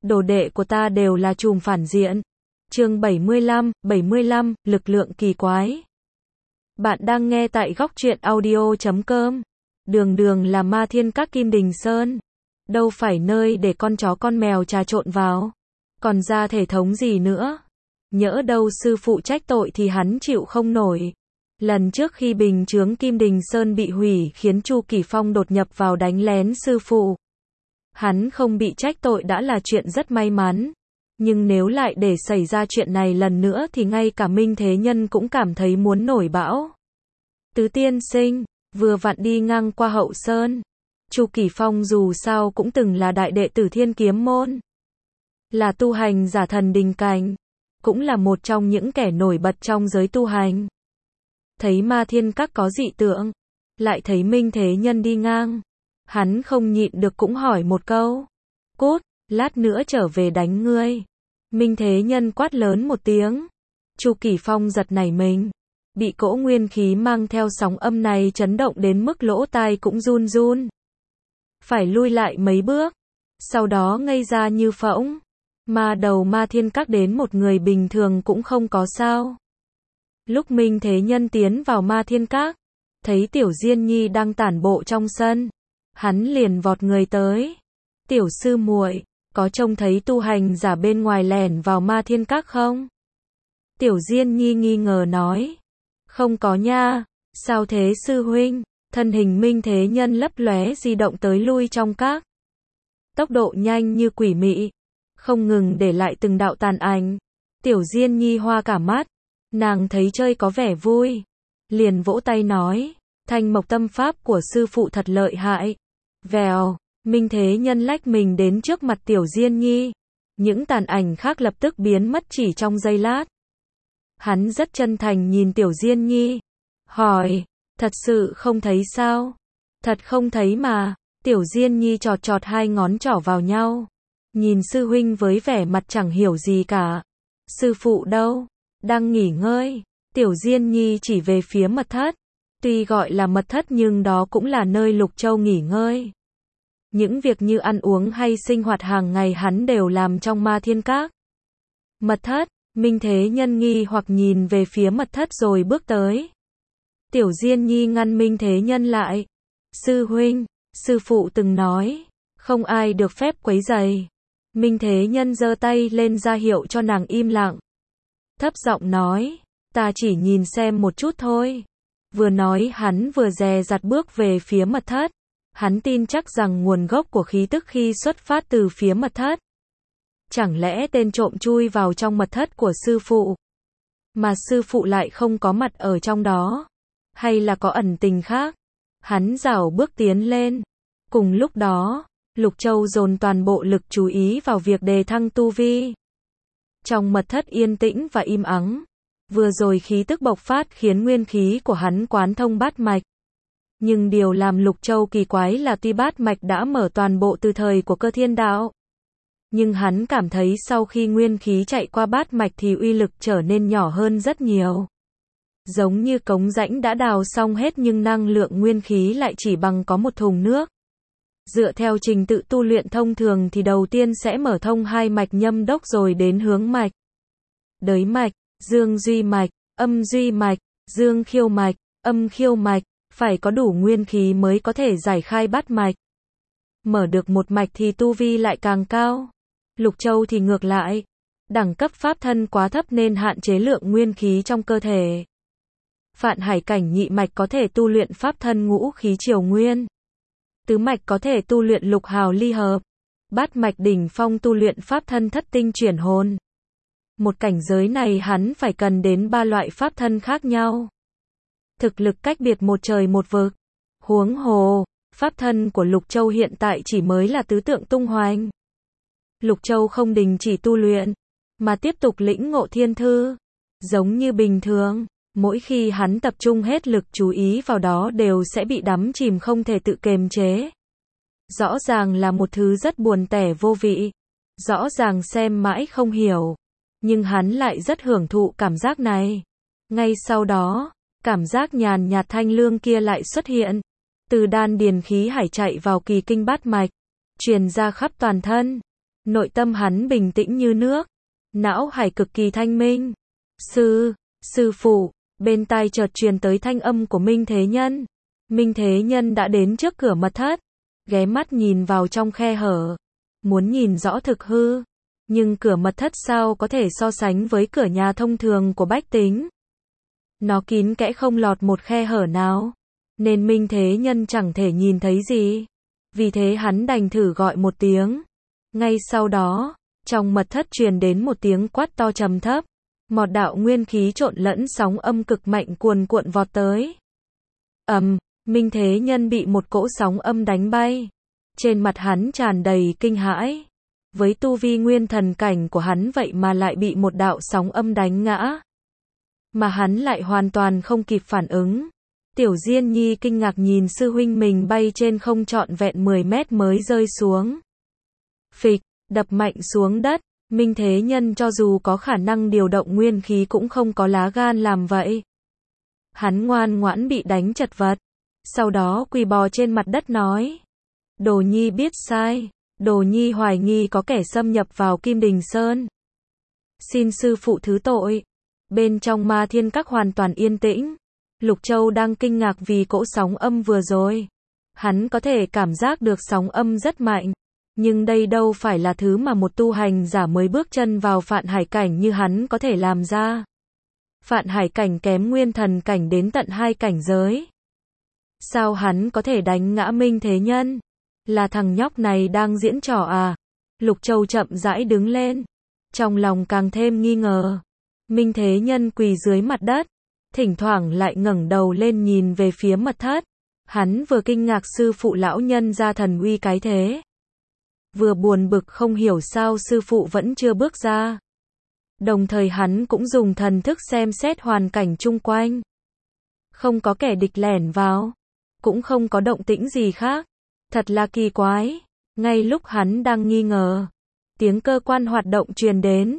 đồ đệ của ta đều là trùm phản diện. Chương 75, lực lượng kỳ quái. Bạn đang nghe tại góc truyện audio.com. Đường đường là ma thiên các Kim Đình Sơn. Đâu phải nơi để con chó con mèo trà trộn vào. Còn ra thể thống gì nữa. Nhỡ đâu sư phụ trách tội thì hắn chịu không nổi. Lần trước khi bình chướng Kim Đình Sơn bị hủy khiến Chu Kỳ Phong đột nhập vào đánh lén sư phụ. Hắn không bị trách tội đã là chuyện rất may mắn. Nhưng nếu lại để xảy ra chuyện này lần nữa thì ngay cả Minh Thế Nhân cũng cảm thấy muốn nổi bão. Tứ tiên sinh, vừa vặn đi ngang qua Hậu Sơn. Chu Kỳ Phong dù sao cũng từng là đại đệ tử Thiên Kiếm Môn. Là tu hành giả thần đình cảnh. Cũng là một trong những kẻ nổi bật trong giới tu hành. Thấy ma thiên các có dị tượng. Lại thấy Minh Thế Nhân đi ngang. Hắn không nhịn được cũng hỏi một câu. Cút, lát nữa trở về đánh ngươi. Minh Thế Nhân quát lớn một tiếng. Chu Kỳ Phong giật nảy mình. Bị cỗ nguyên khí mang theo sóng âm này chấn động đến mức lỗ tai cũng run run. Phải lui lại mấy bước. Sau đó ngây ra như phỗng. Ma đầu ma thiên các đến một người bình thường cũng không có sao. Lúc Minh Thế Nhân tiến vào ma thiên các. Thấy Tiểu Diên Nhi đang tản bộ trong sân. Hắn liền vọt người tới. Tiểu sư muội, có trông thấy tu hành giả bên ngoài lẻn vào ma thiên các không? Tiểu Diên Nhi nghi ngờ nói. Không có nha, sao thế sư huynh? Thân hình Minh Thế Nhân lấp lóe di động tới lui trong các. Tốc độ nhanh như quỷ mị, không ngừng để lại từng đạo tàn ảnh. Tiểu Diên Nhi hoa cả mắt, nàng thấy chơi có vẻ vui. Liền vỗ tay nói, Thanh Mộc tâm pháp của sư phụ thật lợi hại. Vèo, Minh Thế Nhân lách mình đến trước mặt Tiểu Diên Nhi. Những tàn ảnh khác lập tức biến mất chỉ trong giây lát. Hắn rất chân thành nhìn Tiểu Diên Nhi. Hỏi, thật sự không thấy sao? Thật không thấy mà. Tiểu Diên Nhi chọt chọt hai ngón trỏ vào nhau. Nhìn sư huynh với vẻ mặt chẳng hiểu gì cả. Sư phụ đâu? Đang nghỉ ngơi. Tiểu Diên Nhi chỉ về phía mật thất. Tuy gọi là mật thất nhưng đó cũng là nơi Lục Châu nghỉ ngơi. Những việc như ăn uống hay sinh hoạt hàng ngày hắn đều làm trong ma thiên các. Mật thất, Minh Thế Nhân nghi hoặc nhìn về phía mật thất rồi bước tới. Tiểu Diên Nhi ngăn Minh Thế Nhân lại. Sư huynh, sư phụ từng nói, không ai được phép quấy rầy. Minh Thế Nhân giơ tay lên ra hiệu cho nàng im lặng. Thấp giọng nói, ta chỉ nhìn xem một chút thôi. Vừa nói hắn vừa dè dặt bước về phía mật thất. Hắn tin chắc rằng nguồn gốc của khí tức khi xuất phát từ phía mật thất. Chẳng lẽ tên trộm chui vào trong mật thất của sư phụ? Mà sư phụ lại không có mặt ở trong đó? Hay là có ẩn tình khác? Hắn rảo bước tiến lên. Cùng lúc đó, Lục Châu dồn toàn bộ lực chú ý vào việc đề thăng tu vi. Trong mật thất yên tĩnh và im ắng. Vừa rồi khí tức bộc phát khiến nguyên khí của hắn quán thông bát mạch. Nhưng điều làm Lục Châu kỳ quái là tuy bát mạch đã mở toàn bộ từ thời của Cơ Thiên Đạo. Nhưng hắn cảm thấy sau khi nguyên khí chạy qua bát mạch thì uy lực trở nên nhỏ hơn rất nhiều. Giống như cống rãnh đã đào xong hết nhưng năng lượng nguyên khí lại chỉ bằng có một thùng nước. Dựa theo trình tự tu luyện thông thường thì đầu tiên sẽ mở thông hai mạch nhâm đốc rồi đến hướng mạch. Đới mạch, dương duy mạch, âm duy mạch, dương khiêu mạch, âm khiêu mạch. Phải có đủ nguyên khí mới có thể giải khai bát mạch. Mở được một mạch thì tu vi lại càng cao. Lục Châu thì ngược lại. Đẳng cấp pháp thân quá thấp nên hạn chế lượng nguyên khí trong cơ thể. Phạn hải cảnh nhị mạch có thể tu luyện pháp thân ngũ khí triều nguyên. Tứ mạch có thể tu luyện lục hào ly hợp. Bát mạch đỉnh phong tu luyện pháp thân thất tinh chuyển hồn. Một cảnh giới này hắn phải cần đến 3 loại pháp thân khác nhau. Thực lực cách biệt một trời một vực. Huống hồ, pháp thân của Lục Châu hiện tại chỉ mới là tứ tượng tung hoành. Lục Châu không đình chỉ tu luyện, mà tiếp tục lĩnh ngộ thiên thư. Giống như bình thường, mỗi khi hắn tập trung hết lực chú ý vào đó đều sẽ bị đắm chìm không thể tự kiềm chế. Rõ ràng là một thứ rất buồn tẻ vô vị. Rõ ràng xem mãi không hiểu. Nhưng hắn lại rất hưởng thụ cảm giác này. Ngay sau đó, cảm giác nhàn nhạt thanh lương kia lại xuất hiện. Từ đan điền khí hải chạy vào kỳ kinh bát mạch, truyền ra khắp toàn thân. Nội tâm hắn bình tĩnh như nước, não hải cực kỳ thanh minh. Sư phụ, bên tai chợt truyền tới thanh âm của Minh Thế Nhân. Minh Thế Nhân đã đến trước cửa mật thất, ghé mắt nhìn vào trong khe hở, muốn nhìn rõ thực hư. Nhưng cửa mật thất sao có thể so sánh với cửa nhà thông thường của bách tính. Nó kín kẽ không lọt một khe hở nào, nên Minh Thế Nhân chẳng thể nhìn thấy gì. Vì thế hắn đành thử gọi một tiếng. Ngay sau đó, trong mật thất truyền đến một tiếng quát to trầm thấp. Một đạo nguyên khí trộn lẫn sóng âm cực mạnh cuồn cuộn vọt tới. Minh Thế Nhân bị một cỗ sóng âm đánh bay. Trên mặt hắn tràn đầy kinh hãi. Với tu vi nguyên thần cảnh của hắn vậy mà lại bị một đạo sóng âm đánh ngã. Mà hắn lại hoàn toàn không kịp phản ứng. Tiểu Diên Nhi kinh ngạc nhìn sư huynh mình bay trên không trọn vẹn 10 mét mới rơi xuống. Phịch, đập mạnh xuống đất. Minh Thế Nhân cho dù có khả năng điều động nguyên khí cũng không có lá gan làm vậy. Hắn ngoan ngoãn bị đánh chật vật. Sau đó quỳ bò trên mặt đất nói. Đồ Nhi biết sai. Đồ Nhi hoài nghi có kẻ xâm nhập vào Kim Đình Sơn. Xin sư phụ thứ tội. Bên trong Ma Thiên Các hoàn toàn yên tĩnh. Lục Châu đang kinh ngạc vì cỗ sóng âm vừa rồi. Hắn có thể cảm giác được sóng âm rất mạnh. Nhưng đây đâu phải là thứ mà một tu hành giả mới bước chân vào Phạn Hải cảnh như hắn có thể làm ra. Phạn Hải cảnh kém nguyên thần cảnh đến tận 2 cảnh giới. Sao hắn có thể đánh ngã Minh Thế Nhân? Là thằng nhóc này đang diễn trò à? Lục Châu chậm rãi đứng lên. Trong lòng càng thêm nghi ngờ. Minh Thế Nhân quỳ dưới mặt đất. Thỉnh thoảng lại ngẩng đầu lên nhìn về phía mật thất. Hắn vừa kinh ngạc sư phụ lão nhân ra thần uy cái thế. Vừa buồn bực không hiểu sao sư phụ vẫn chưa bước ra. Đồng thời hắn cũng dùng thần thức xem xét hoàn cảnh chung quanh. Không có kẻ địch lẻn vào. Cũng không có động tĩnh gì khác. Thật là kỳ quái. Ngay lúc hắn đang nghi ngờ. Tiếng cơ quan hoạt động truyền đến.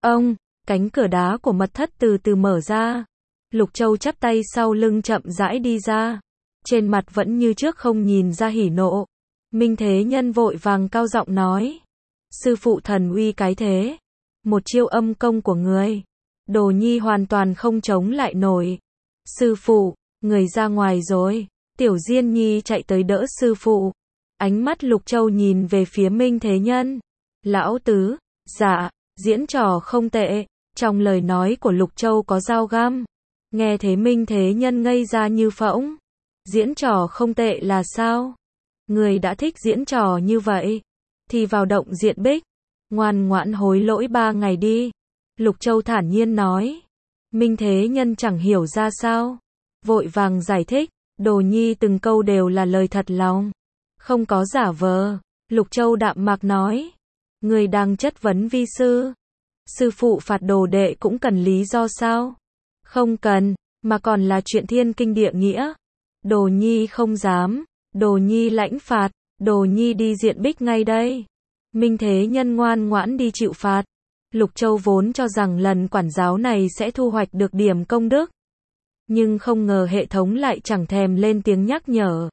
Cánh cửa đá của mật thất từ từ mở ra. Lục Châu chắp tay sau lưng chậm rãi đi ra. Trên mặt vẫn như trước không nhìn ra hỉ nộ. Minh Thế Nhân vội vàng cao giọng nói. Sư phụ thần uy cái thế. Một chiêu âm công của người. Đồ Nhi hoàn toàn không chống lại nổi. Sư phụ, người ra ngoài rồi. Tiểu Diên Nhi chạy tới đỡ sư phụ. Ánh mắt Lục Châu nhìn về phía Minh Thế Nhân. Lão tứ, dạ, diễn trò không tệ. Trong lời nói của Lục Châu có dao găm. Nghe thế Minh Thế Nhân ngây ra như phỗng. Diễn trò không tệ là sao? Người đã thích diễn trò như vậy, thì vào động diện bích, ngoan ngoãn hối lỗi 3 ngày đi. Lục Châu thản nhiên nói. Minh Thế Nhân chẳng hiểu ra sao. Vội vàng giải thích, Đồ Nhi từng câu đều là lời thật lòng. Không có giả vờ. Lục Châu đạm mạc nói. Người đang chất vấn vi sư. Sư phụ phạt đồ đệ cũng cần lý do sao? Không cần, mà còn là chuyện thiên kinh địa nghĩa. Đồ Nhi không dám. Đồ Nhi lãnh phạt. Đồ Nhi đi diện bích ngay đây. Minh Thế Nhân ngoan ngoãn đi chịu phạt. Lục Châu vốn cho rằng lần quản giáo này sẽ thu hoạch được điểm công đức. Nhưng không ngờ hệ thống lại chẳng thèm lên tiếng nhắc nhở.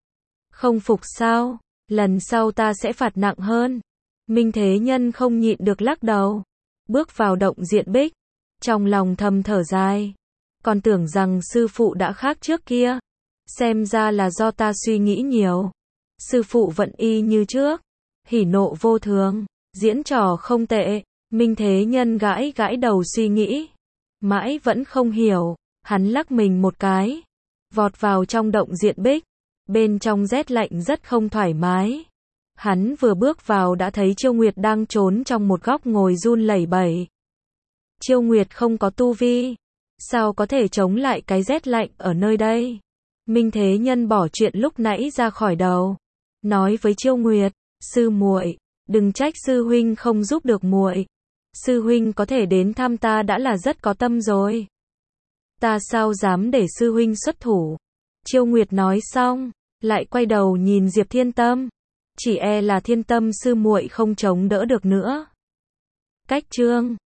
Không phục sao? Lần sau ta sẽ phạt nặng hơn. Minh Thế Nhân không nhịn được lắc đầu. Bước vào động diện bích. Trong lòng thầm thở dài. Còn tưởng rằng sư phụ đã khác trước kia. Xem ra là do ta suy nghĩ nhiều. Sư phụ vẫn y như trước. Hỉ nộ vô thường. Diễn trò không tệ. Minh Thế Nhân gãi gãi đầu suy nghĩ. Mãi vẫn không hiểu. Hắn lắc mình một cái. Vọt vào trong động diện bích. Bên trong rét lạnh rất không thoải mái. Hắn vừa bước vào đã thấy Chiêu Nguyệt đang trốn trong một góc ngồi run lẩy bẩy. Chiêu Nguyệt không có tu vi. Sao có thể chống lại cái rét lạnh ở nơi đây? Minh Thế Nhân bỏ chuyện lúc nãy ra khỏi đầu. Nói với Chiêu Nguyệt. Sư muội, đừng trách sư huynh không giúp được muội. Sư huynh có thể đến thăm ta đã là rất có tâm rồi. Ta sao dám để sư huynh xuất thủ. Chiêu Nguyệt nói xong, lại quay đầu nhìn Diệp Thiên Tâm. Chỉ e là Thiên Tâm sư muội không chống đỡ được nữa. Cách chương